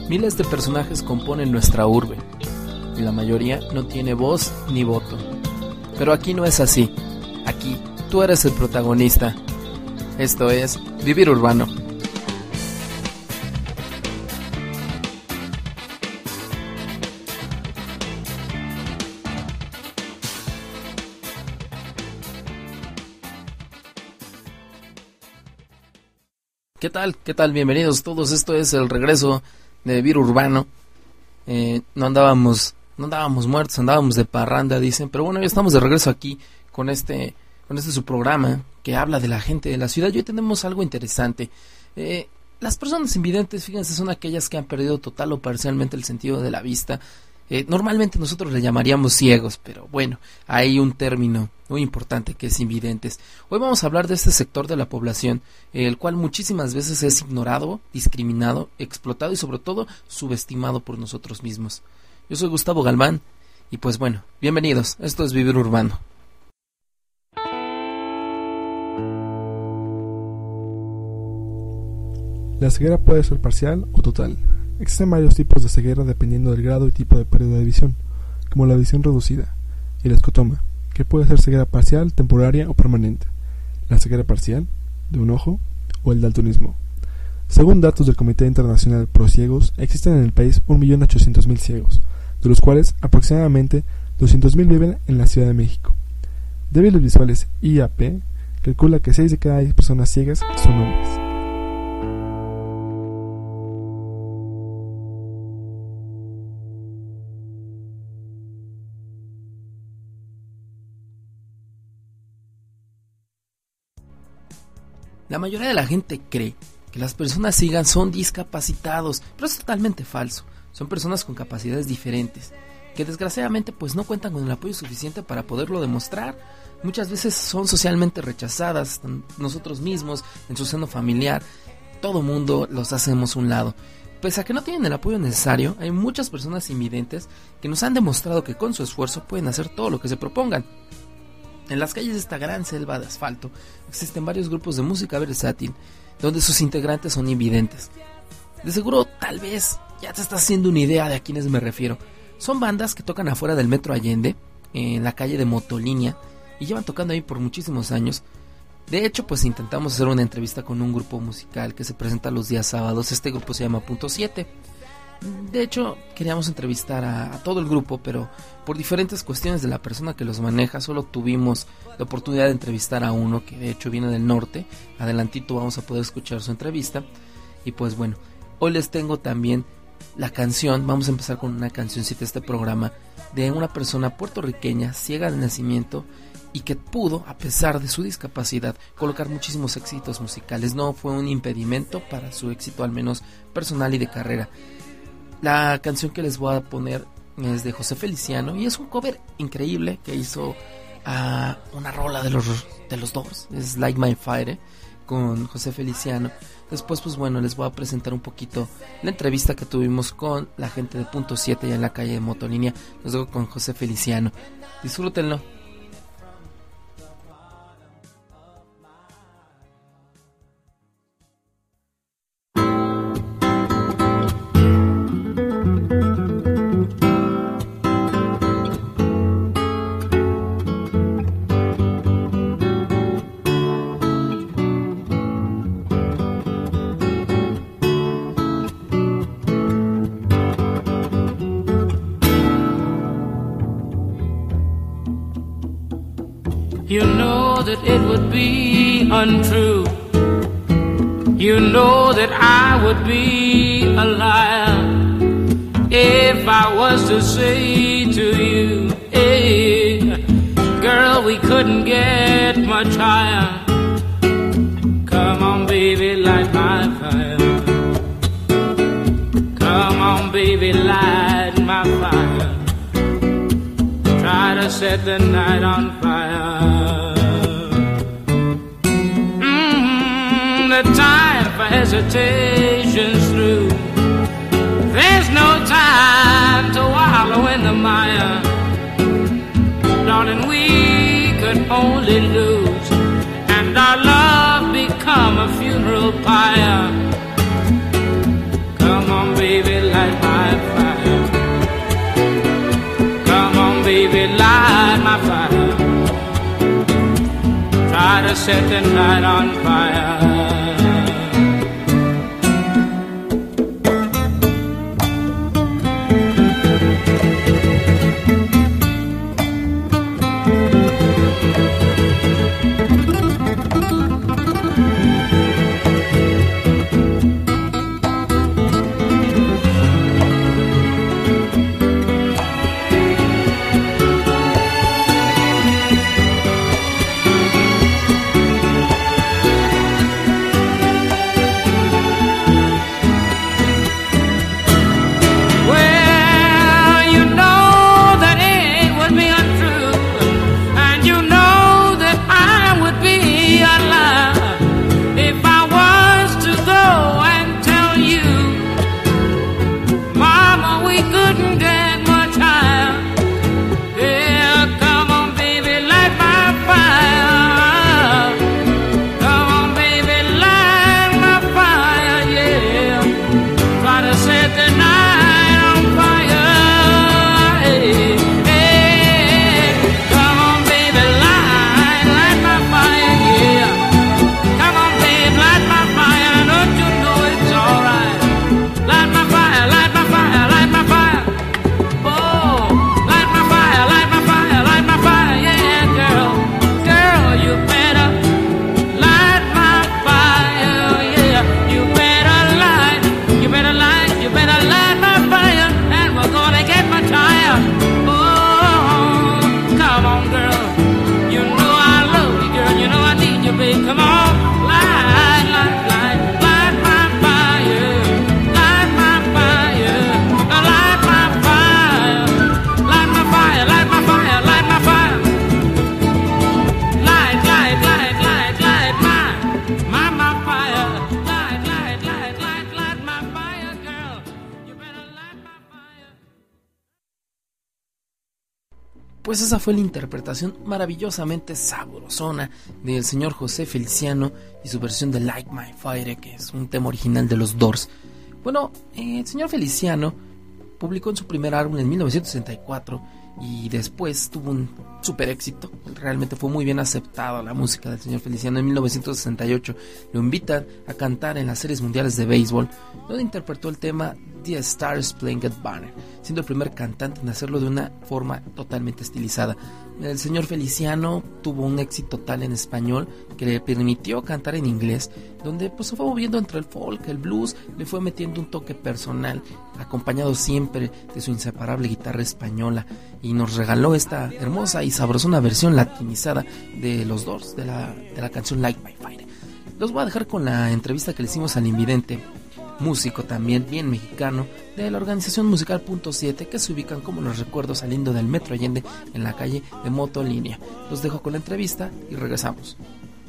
Miles de personajes componen nuestra urbe y la mayoría no tiene voz ni voto. Pero aquí no es así. Aquí tú eres el protagonista. Esto es Vivir Urbano. ¿Qué tal? ¿Qué tal? Bienvenidos todos. Esto es el regreso de Vivir Urbano. No andábamos muertos, andábamos de parranda, dicen. Pero bueno, ya estamos de regreso aquí con este su programa que habla de la gente de la ciudad. Y hoy tenemos algo interesante. Las personas invidentes, fíjense, son aquellas que han perdido total o parcialmente el sentido de la vista. Normalmente nosotros le llamaríamos ciegos, pero bueno, hay un término muy importante que es invidentes. Hoy vamos a hablar de este sector de la población, el cual muchísimas veces es ignorado, discriminado, explotado y sobre todo subestimado por nosotros mismos. Yo soy Gustavo Galván y pues bueno, bienvenidos, esto es Vivir Urbano. La ceguera puede ser parcial o total. Existen varios tipos de ceguera dependiendo del grado y tipo de pérdida de visión, como la visión reducida y la escotoma, que puede ser ceguera parcial, temporaria o permanente, la ceguera parcial, de un ojo, o el daltonismo. Según datos del Comité Internacional Pro Ciegos, existen en el país 1.800.000 ciegos, de los cuales aproximadamente 200.000 viven en la Ciudad de México. Débiles Visuales IAP calcula que 6 de cada 10 personas ciegas son hombres. La mayoría de la gente cree que las personas ciegas son discapacitados, pero es totalmente falso. Son personas con capacidades diferentes, que desgraciadamente pues no cuentan con el apoyo suficiente para poderlo demostrar. Muchas veces son socialmente rechazadas, nosotros mismos, en su seno familiar, todo mundo los hacemos a un lado. Pese a que no tienen el apoyo necesario, hay muchas personas invidentes que nos han demostrado que con su esfuerzo pueden hacer todo lo que se propongan. En las calles de esta gran selva de asfalto existen varios grupos de música versátil donde sus integrantes son invidentes. De seguro, tal vez, ya te estás haciendo una idea de a quiénes me refiero. Son bandas que tocan afuera del Metro Allende, en la calle de Motolínea, y llevan tocando ahí por muchísimos años. De hecho, pues intentamos hacer una entrevista con un grupo musical que se presenta los días sábados. Este grupo se llama Punto 7. De hecho, queríamos entrevistar a todo el grupo, pero por diferentes cuestiones de la persona que los maneja, solo tuvimos la oportunidad de entrevistar a uno que de hecho viene del norte. Adelantito vamos a poder escuchar su entrevista. Y pues bueno, hoy les tengo también la canción. Vamos a empezar con una cancioncita de este programa de una persona puertorriqueña, ciega de nacimiento, y que pudo, a pesar de su discapacidad, colocar muchísimos éxitos musicales. No fue un impedimento para su éxito, al menos personal y de carrera. La canción que les voy a poner es de José Feliciano y es un cover increíble que hizo a una rola de los Doors, es Like My Fire, con José Feliciano. Después pues bueno, les voy a presentar un poquito la entrevista que tuvimos con la gente de Punto 7 allá en la calle de Motolínea. Los dejo con José Feliciano, disfrútenlo. You know that it would be untrue. You know that I would be a liar if I was to say to you, hey, girl, we couldn't get much higher. Come on, baby, light my fire. Come on, baby, light my fire. Try to set the night on fire. The time for hesitation's through. There's no time to wallow in the mire. Darling, we could only lose, and our love become a funeral pyre. Come on, baby, light set the night on fire. Pues esa fue la interpretación maravillosamente sabrosona del señor José Feliciano y su versión de Light My Fire, que es un tema original de los Doors. Bueno, el señor Feliciano publicó en su primer álbum en 1964 y después tuvo un super éxito. Realmente fue muy bien aceptada la música del señor Feliciano. En 1968 lo invitan a cantar en las series mundiales de béisbol, donde interpretó el tema The Stars Playing at Banner, siendo el primer cantante en hacerlo de una forma totalmente estilizada. El señor Feliciano tuvo un éxito tal en español que le permitió cantar en inglés, donde pues se fue moviendo entre el folk, el blues, le fue metiendo un toque personal, acompañado siempre de su inseparable guitarra española, y nos regaló esta hermosa y sabrosona versión latinizada de los Doors, de la canción Light My Fire. Los voy a dejar con la entrevista que le hicimos al invidente, músico también bien mexicano, de la organización musical Punto 7, que se ubican, como los recuerdo, saliendo del Metro Allende en la calle de Motolínea. Los dejo con la entrevista y regresamos.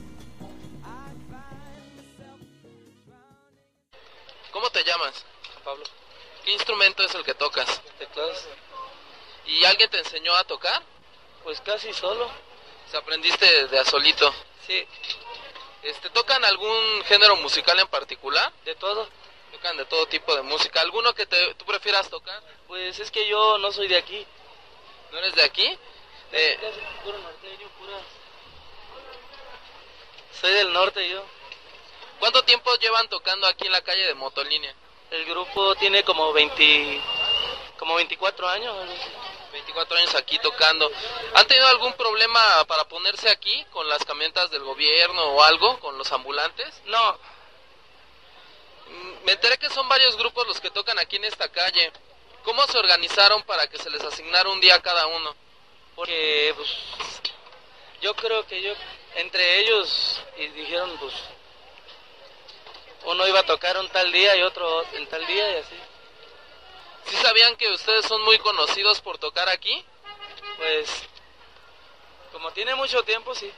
¿Cómo te llamas? Pablo. ¿Qué instrumento es el que tocas? Teclados. ¿Y alguien te enseñó a tocar? Pues casi solo. ¿Se aprendiste de a solito? Sí. ¿Tocan algún género musical en particular? De todo. Tocan de todo tipo de música. ¿Alguno que tú prefieras tocar? Pues es que yo no soy de aquí. ¿No eres de aquí? Puro norteño, pura. Soy del norte yo. ¿Cuánto tiempo llevan tocando aquí en la calle de Motolínea? El grupo tiene como 24 años. 24 años aquí tocando. ¿Han tenido algún problema para ponerse aquí con las camionetas del gobierno o algo, con los ambulantes? No. Me enteré que son varios grupos los que tocan aquí en esta calle. ¿Cómo se organizaron para que se les asignara un día a cada uno? Porque pues yo creo que entre ellos y dijeron pues uno iba a tocar un tal día y otro en tal día y así. ¿Sí sabían que ustedes son muy conocidos por tocar aquí? Pues, como tiene mucho tiempo, sí.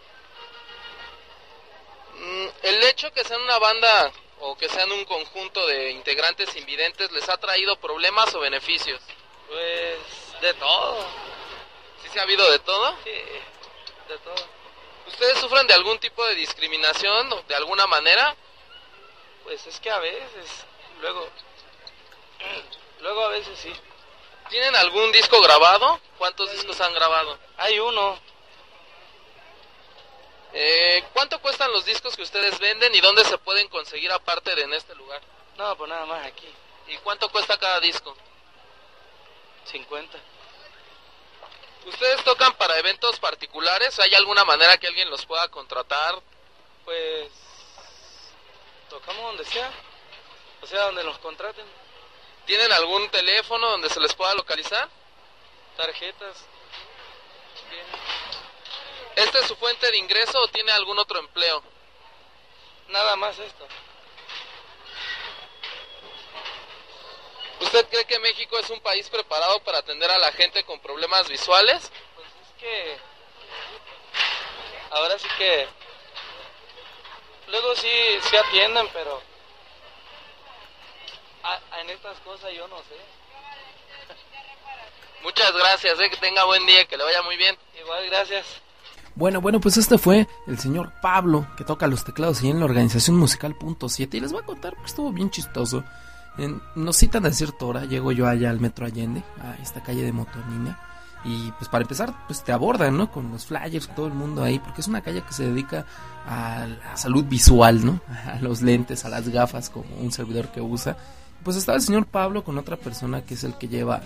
¿El hecho que sean una banda o que sean un conjunto de integrantes invidentes les ha traído problemas o beneficios? Pues, de todo. ¿Sí se ha habido de todo? Sí, de todo. ¿Ustedes sufren de algún tipo de discriminación de alguna manera? Pues es que a veces, luego a veces sí. ¿Tienen algún disco grabado? ¿Cuántos discos han grabado? Hay uno. ¿Cuánto cuestan los discos que ustedes venden y dónde se pueden conseguir aparte de en este lugar? No, pues nada más aquí. ¿Y cuánto cuesta cada disco? 50. ¿Ustedes tocan para eventos particulares? ¿Hay alguna manera que alguien los pueda contratar? Pues tocamos donde sea, o sea, donde los contraten. ¿Tienen algún teléfono donde se les pueda localizar? Tarjetas. Bien. ¿Esta es su fuente de ingreso o tiene algún otro empleo? Nada más esto. ¿Usted cree que México es un país preparado para atender a la gente con problemas visuales? Pues es que ahora sí que luego sí atienden, pero en estas cosas yo no sé. Muchas gracias, que tenga buen día, que le vaya muy bien. Igual, gracias. Bueno, pues este fue el señor Pablo, que toca los teclados ahí en la organización musical Punto 7, y les voy a contar porque estuvo bien chistoso. Nos citan a cierta hora, llego yo allá al Metro Allende, a esta calle de Motonina, y pues para empezar, pues te abordan, ¿no? Con los flyers, todo el mundo ahí, porque es una calle que se dedica a la salud visual, ¿no? A los lentes, a las gafas, como un servidor que usa. Pues estaba el señor Pablo con otra persona que es el que lleva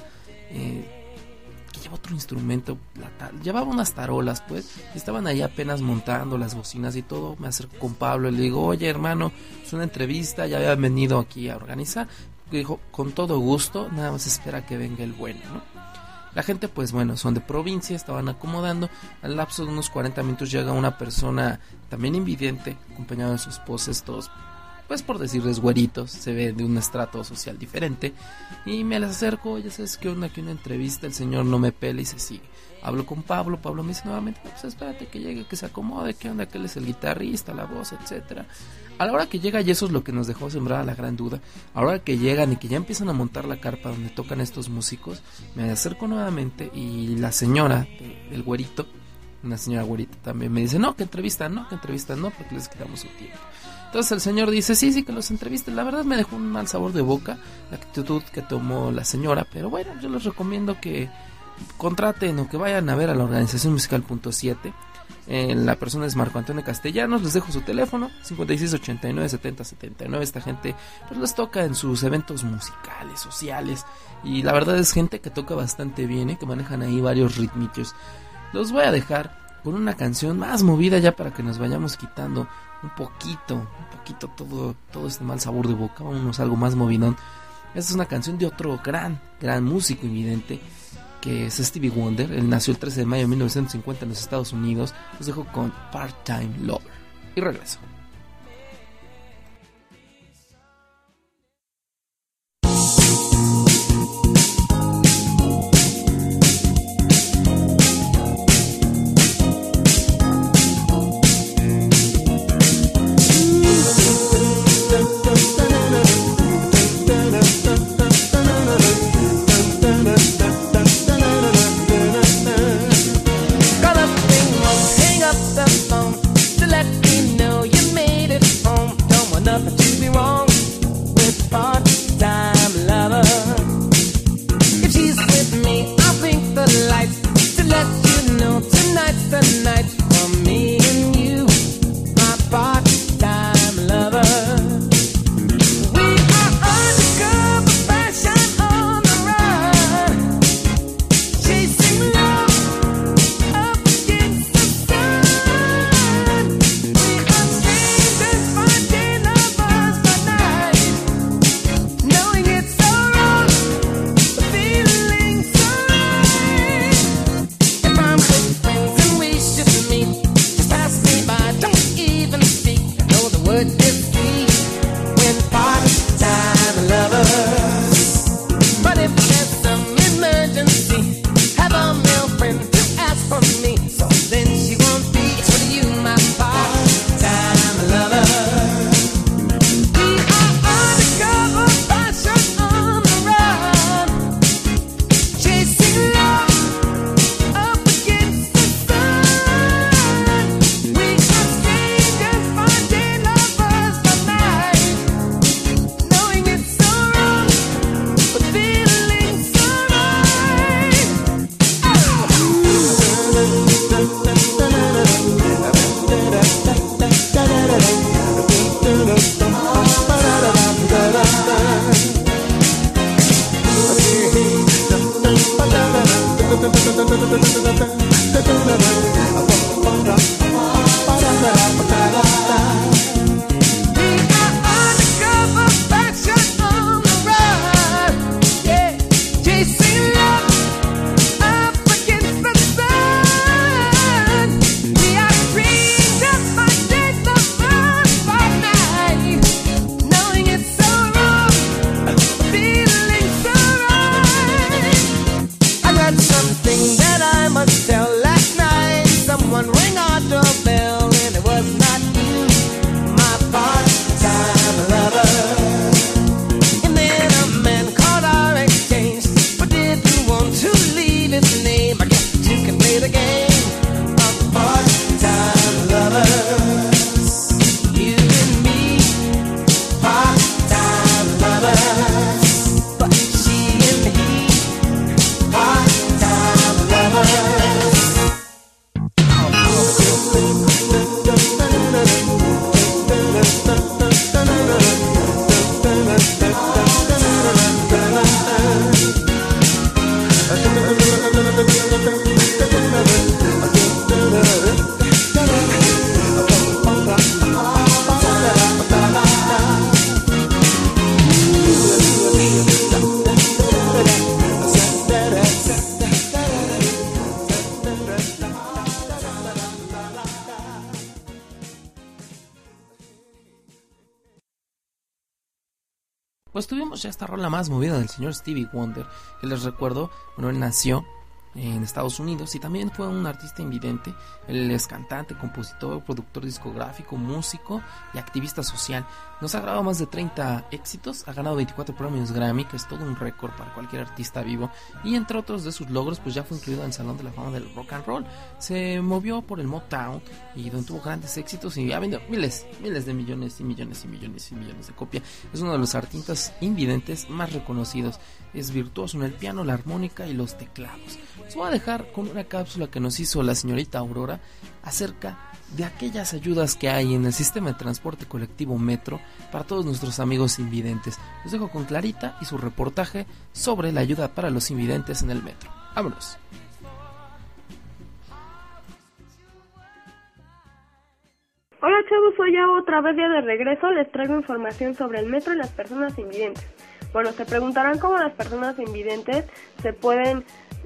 otro instrumento, llevaba unas tarolas, pues, y estaban ahí apenas montando las bocinas y todo. Me acerco con Pablo y le digo, oye hermano, es una entrevista, ya habían venido aquí a organizar. Dijo, con todo gusto, nada más espera que venga el bueno, ¿no? La gente, pues bueno, son de provincia, estaban acomodando. Al lapso de unos 40 minutos llega una persona también invidente, acompañado de su esposa, todos, pues por decirles güeritos, se ve de un estrato social diferente, y me les acerco, ya sabes qué onda, aquí una entrevista, el señor no me pela y se sigue. Hablo con Pablo me dice nuevamente, pues espérate que llegue, que se acomode, qué onda, que él es el guitarrista, la voz, etcétera. A la hora que llega, y eso es lo que nos dejó sembrada la gran duda, a la hora que llegan y que ya empiezan a montar la carpa donde tocan estos músicos, me acerco nuevamente y la señora, el güerito, una señora güerita también, me dice, no, que entrevista no, porque les quitamos su tiempo. Entonces el señor dice, sí, que los entrevisten. La verdad me dejó un mal sabor de boca la actitud que tomó la señora, pero bueno, yo les recomiendo que contraten o que vayan a ver a la organización musical Punto 7. La persona es Marco Antonio Castellanos, les dejo su teléfono, 5689-7079. Esta gente pues les toca en sus eventos musicales, sociales, y la verdad es gente que toca bastante bien, que manejan ahí varios ritmitos. Los voy a dejar con una canción más movida ya para que nos vayamos quitando un poquito todo este mal sabor de boca. Vámonos a algo más movidón. Esta es una canción de otro gran músico invidente, que es Stevie Wonder. Él nació el 13 de mayo de 1950 en los Estados Unidos. Los dejo con Part-Time Lover y regreso. Hang up the phone to let me know you Pues tuvimos ya esta rola más movida del señor Stevie Wonder, que les recuerdo, bueno, él nació en Estados Unidos y también fue un artista invidente. Él es cantante, compositor, productor discográfico, músico y activista social. Nos ha grabado más de 30 éxitos, ha ganado 24 premios Grammy, que es todo un récord para cualquier artista vivo, y entre otros de sus logros pues ya fue incluido en el Salón de la Fama del Rock and Roll. Se movió por el Motown y donde tuvo grandes éxitos y ha vendido miles de millones y millones y millones y millones de copias. Es uno de los artistas invidentes más reconocidos. Es virtuoso en el piano, la armónica y los teclados. Les voy a dejar con una cápsula que nos hizo la señorita Aurora acerca de aquellas ayudas que hay en el sistema de transporte colectivo Metro para todos nuestros amigos invidentes. Los dejo con Clarita y su reportaje sobre la ayuda para los invidentes en el metro. ¡Vámonos! Hola chavos, soy ya otra vez ya de regreso. Les traigo información sobre el metro y las personas invidentes. Bueno, se preguntarán cómo las personas invidentes se pueden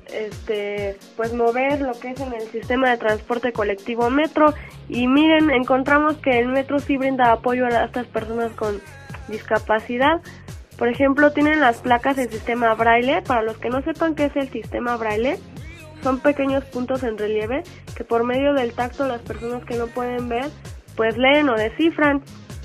pues mover lo que es en el sistema de transporte colectivo Metro. Y miren, encontramos que el Metro sí brinda apoyo a estas personas con discapacidad. Por ejemplo, tienen las placas en sistema braille. Para los que no sepan qué es el sistema braille, son pequeños puntos en relieve que por medio del tacto las personas que no pueden ver pues leen o descifran.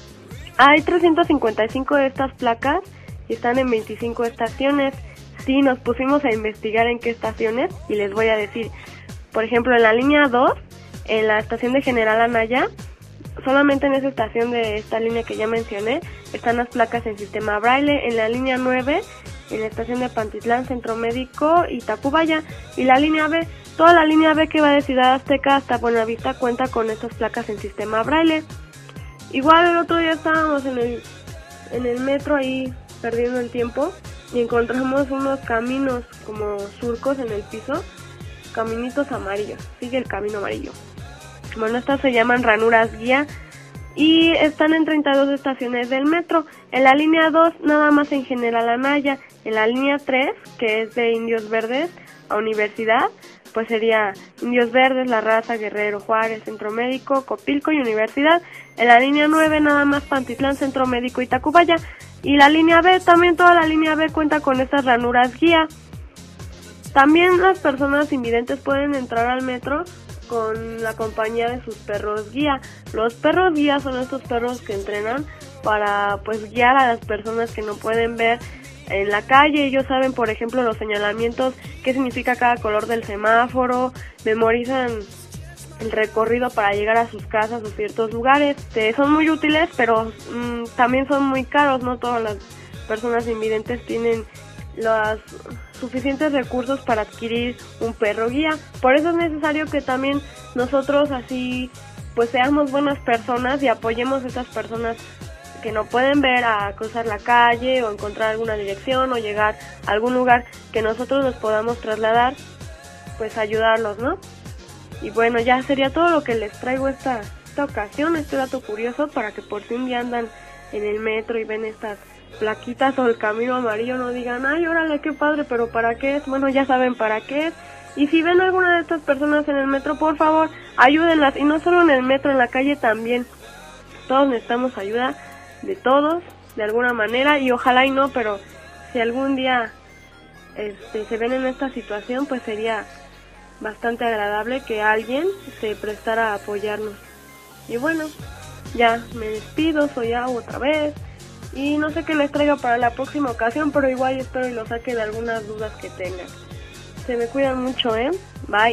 Hay 355 de estas placas y están en 25 estaciones. Sí, nos pusimos a investigar en qué estaciones y les voy a decir. Por ejemplo, en la línea 2, en la estación de General Anaya, solamente en esa estación de esta línea que ya mencioné, están las placas en sistema braille. En la línea 9, en la estación de Pantitlán, Centro Médico y Tacubaya. Y la línea B, toda la línea B que va de Ciudad Azteca hasta Buenavista cuenta con estas placas en sistema braille. Igual el otro día estábamos en el metro ahí perdiendo el tiempo y encontramos unos caminos como surcos en el piso, caminitos amarillos, sigue el camino amarillo. Bueno, estas se llaman ranuras guía y están en 32 estaciones del metro. En la línea 2 nada más en General Anaya. En la línea 3, que es de Indios Verdes a Universidad, pues sería Indios Verdes, La Raza, Guerrero, Juárez, Centro Médico, Copilco y Universidad. En la línea 9 nada más Pantitlán, Centro Médico y Tacubaya. Y la línea B, también toda la línea B cuenta con estas ranuras guía. También las personas invidentes pueden entrar al metro con la compañía de sus perros guía. Los perros guía son estos perros que entrenan para pues guiar a las personas que no pueden ver en la calle. Ellos saben, por ejemplo, los señalamientos, qué significa cada color del semáforo, memorizan el recorrido para llegar a sus casas o ciertos lugares. Son muy útiles, pero también son muy caros. No todas las personas invidentes tienen los suficientes recursos para adquirir un perro guía. Por eso es necesario que también nosotros así pues seamos buenas personas y apoyemos a estas personas que no pueden ver a cruzar la calle o encontrar alguna dirección o llegar a algún lugar que nosotros nos podamos trasladar pues ayudarlos, ¿no? Y bueno, ya sería todo lo que les traigo esta ocasión, este dato curioso, para que por si un día andan en el metro y ven estas plaquitas o el camino amarillo, no digan, ay, órale, qué padre, pero ¿para qué es? Bueno, ya saben para qué es. Y si ven a alguna de estas personas en el metro, por favor, ayúdenlas. Y no solo en el metro, en la calle también. Todos necesitamos ayuda de todos, de alguna manera, y ojalá y no, pero si algún día se ven en esta situación, pues sería bastante agradable que alguien se prestara a apoyarnos. Y bueno, ya me despido, soy Ao otra vez, y no sé qué les traiga para la próxima ocasión, pero igual espero y lo saque de algunas dudas que tengan. Se me cuidan mucho, Bye.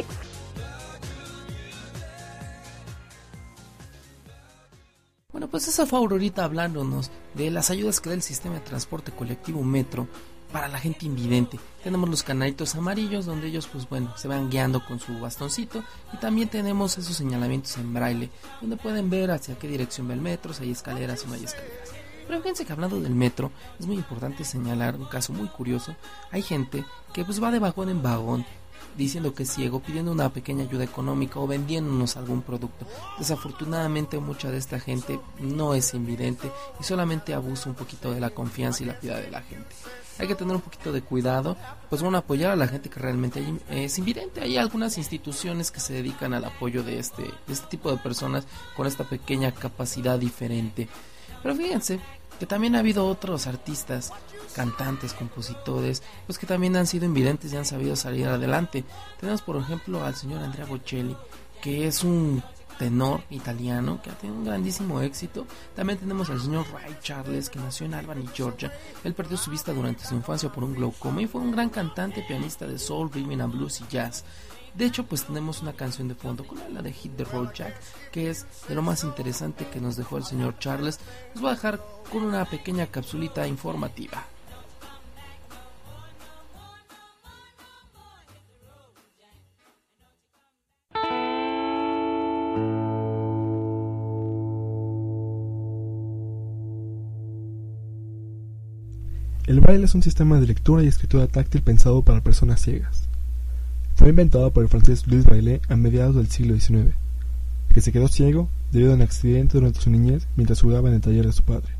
Bueno, pues esa fue Aurorita hablándonos de las ayudas que da el sistema de transporte colectivo Metro para la gente invidente. Tenemos los canalitos amarillos donde ellos pues bueno se van guiando con su bastoncito, y también tenemos esos señalamientos en braille donde pueden ver hacia qué dirección va el metro, si hay escaleras o no hay escaleras. Pero fíjense que hablando del metro es muy importante señalar un caso muy curioso. Hay gente que pues va de vagón en vagón diciendo que es ciego, pidiendo una pequeña ayuda económica o vendiéndonos algún producto. Desafortunadamente mucha de esta gente no es invidente y solamente abusa un poquito de la confianza y la piedad de la gente. Hay que tener un poquito de cuidado, pues bueno, apoyar a la gente que realmente es invidente. Hay algunas instituciones que se dedican al apoyo de este tipo de personas con esta pequeña capacidad diferente. Pero fíjense que también ha habido otros artistas, cantantes, compositores, pues que también han sido invidentes y han sabido salir adelante. Tenemos por ejemplo al señor Andrea Bocelli, que es un tenor italiano que ha tenido un grandísimo éxito. También tenemos al señor Ray Charles, que nació en Albany, Georgia. Él perdió su vista durante su infancia por un glaucoma y fue un gran cantante, pianista de soul, rhythm and blues y jazz. De hecho, pues tenemos una canción de fondo con la de Hit the Road Jack, que es de lo más interesante que nos dejó el señor Charles. Los voy a dejar con una pequeña capsulita informativa. El braille es un sistema de lectura y escritura táctil pensado para personas ciegas. Fue inventado por el francés Louis Braille a mediados del siglo XIX, que se quedó ciego debido a un accidente durante su niñez mientras jugaba en el taller de su padre.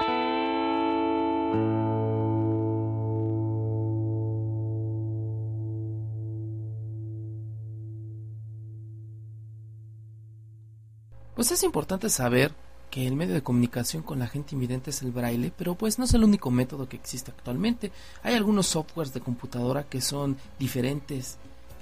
Pues es importante saber que el medio de comunicación con la gente invidente es el braille, pero pues no es el único método que existe actualmente. Hay algunos softwares de computadora que son diferentes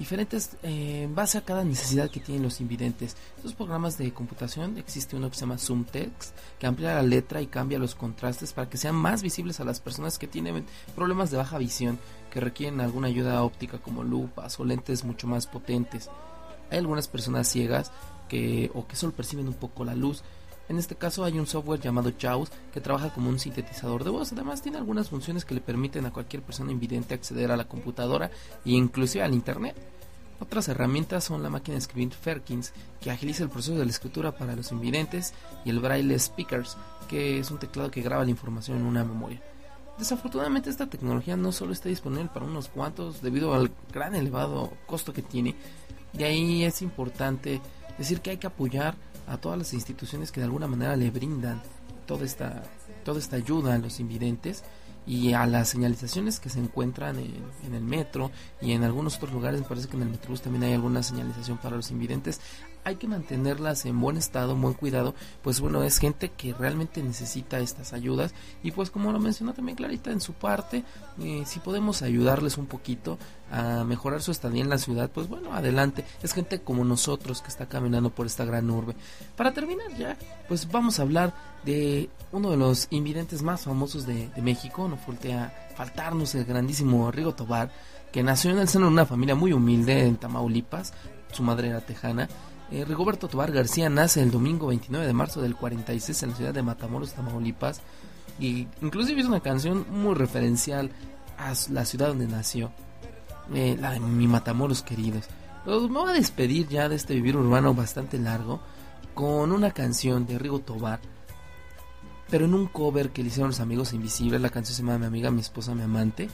en base a cada necesidad que tienen los invidentes. Estos programas de computación, existe uno que se llama ZoomText, que amplía la letra y cambia los contrastes para que sean más visibles a las personas que tienen problemas de baja visión, que requieren alguna ayuda óptica como lupas o lentes mucho más potentes. Hay algunas personas ciegas que solo perciben un poco la luz. En este caso hay un software llamado JAWS que trabaja como un sintetizador de voz. Además tiene algunas funciones que le permiten a cualquier persona invidente acceder a la computadora e inclusive al internet. Otras herramientas son la máquina de escribir Perkins, que agiliza el proceso de la escritura para los invidentes, y el Braille Speakers, que es un teclado que graba la información en una memoria. Desafortunadamente esta tecnología no solo está disponible para unos cuantos debido al gran elevado costo que tiene. De ahí es importante decir que hay que apoyar a todas las instituciones que de alguna manera le brindan toda esta ayuda a los invidentes, y a las señalizaciones que se encuentran en el metro y en algunos otros lugares. Me parece que en el Metrobús también hay alguna señalización para los invidentes. Hay que mantenerlas en buen estado, en buen cuidado, pues bueno, es gente que realmente necesita estas ayudas, y pues como lo mencionó también Clarita en su parte, si podemos ayudarles un poquito a mejorar su estadía en la ciudad, pues bueno, adelante. Es gente como nosotros que está caminando por esta gran urbe. Para terminar ya, pues vamos a hablar de uno de los invidentes más famosos de México. No voltea a faltarnos el grandísimo Rigo Tobar, que nació en el seno de una familia muy humilde en Tamaulipas. Su madre era tejana. Rigoberto Tobar García nace el domingo 29 de marzo del 46 en la ciudad de Matamoros, Tamaulipas, y inclusive hizo una canción muy referencial a la ciudad donde nació, la de Mi Matamoros Queridos. Pero me voy a despedir ya de este vivir urbano bastante largo con una canción de Rigo Tobar, pero en un cover que le hicieron los Amigos Invisibles. La canción se llama Mi Amiga, Mi Esposa, Mi Amante,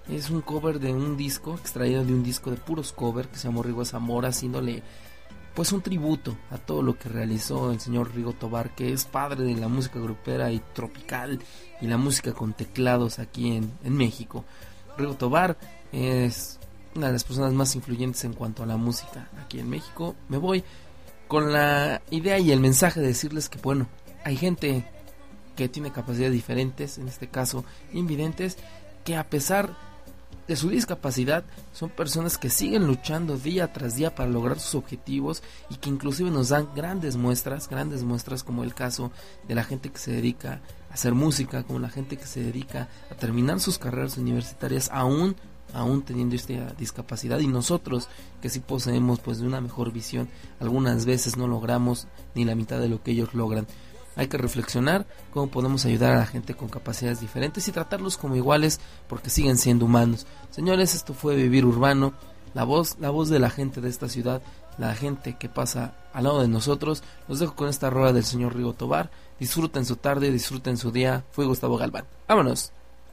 Es un cover de un disco, extraído de un disco de puros cover que se llamó Rigo Zamora, haciéndole pues un tributo a todo lo que realizó el señor Rigo Tobar, que es padre de la música grupera y tropical y la música con teclados aquí en México. Rigo Tobar es una de las personas más influyentes en cuanto a la música aquí en México. Me voy con la idea y el mensaje de decirles que bueno, hay gente que tiene capacidades diferentes, en este caso invidentes, que a pesar de su discapacidad son personas que siguen luchando día tras día para lograr sus objetivos y que inclusive nos dan grandes muestras como el caso de la gente que se dedica a hacer música, como la gente que se dedica a terminar sus carreras universitarias aún teniendo esta discapacidad, y nosotros que sí poseemos pues de una mejor visión, algunas veces no logramos ni la mitad de lo que ellos logran. Hay que reflexionar cómo podemos ayudar a la gente con capacidades diferentes y tratarlos como iguales, porque siguen siendo humanos. Señores, esto fue Vivir Urbano, la voz de la gente de esta ciudad, la gente que pasa al lado de nosotros. Los dejo con esta rola del señor Rigo Tobar. Disfruten su tarde, disfruten su día. Fui Gustavo Galván. ¡Vámonos!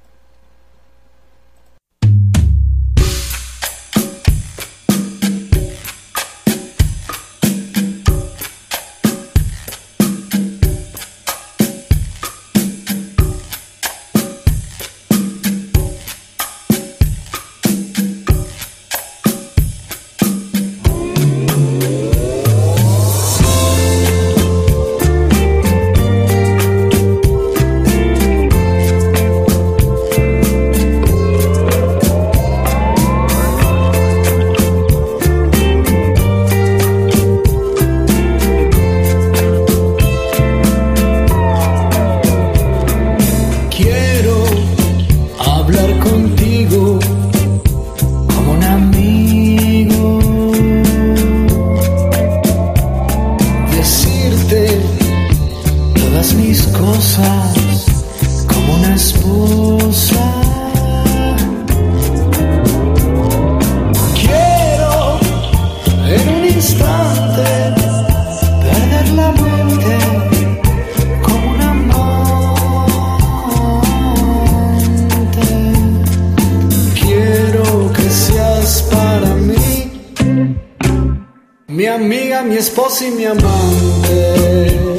Mi amiga, mi esposa y mi amante.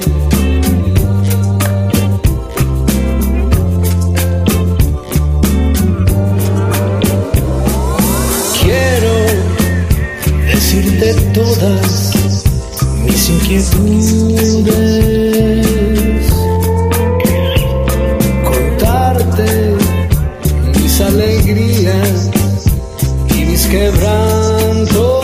Quiero decirte todas mis inquietudes, contarte mis alegrías y mis quebrantos.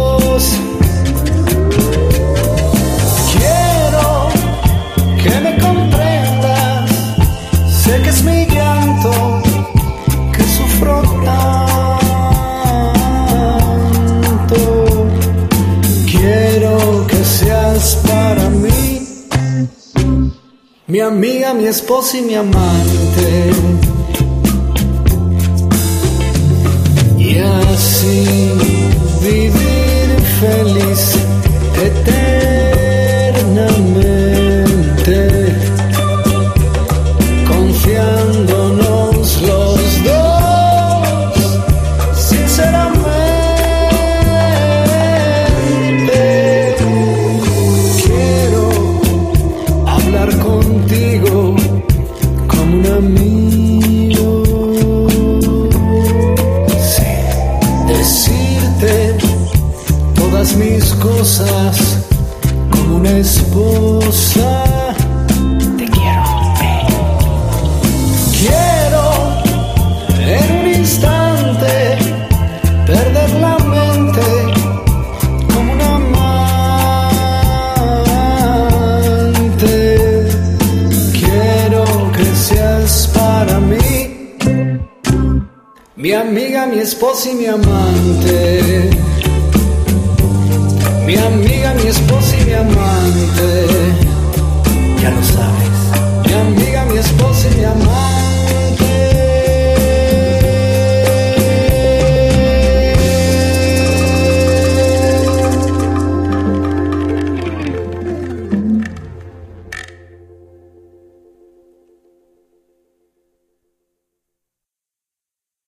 Que me comprendas, sé que es mi llanto, que sufro tanto. Quiero que seas para mí mi amiga, mi esposa y mi amante. Y así vivir feliz eternamente, confiándonos los dos sinceramente. Quiero hablar contigo como un amigo, sí, decirte todas mis cosas como una esposa. Te quiero, quiero en un instante perder la mente como un amante. Quiero que seas para mí mi amiga, mi esposa y mi amante. Mi amiga, mi esposa y mi amante. Ya lo sabes. Mi amiga, mi esposa y mi amante.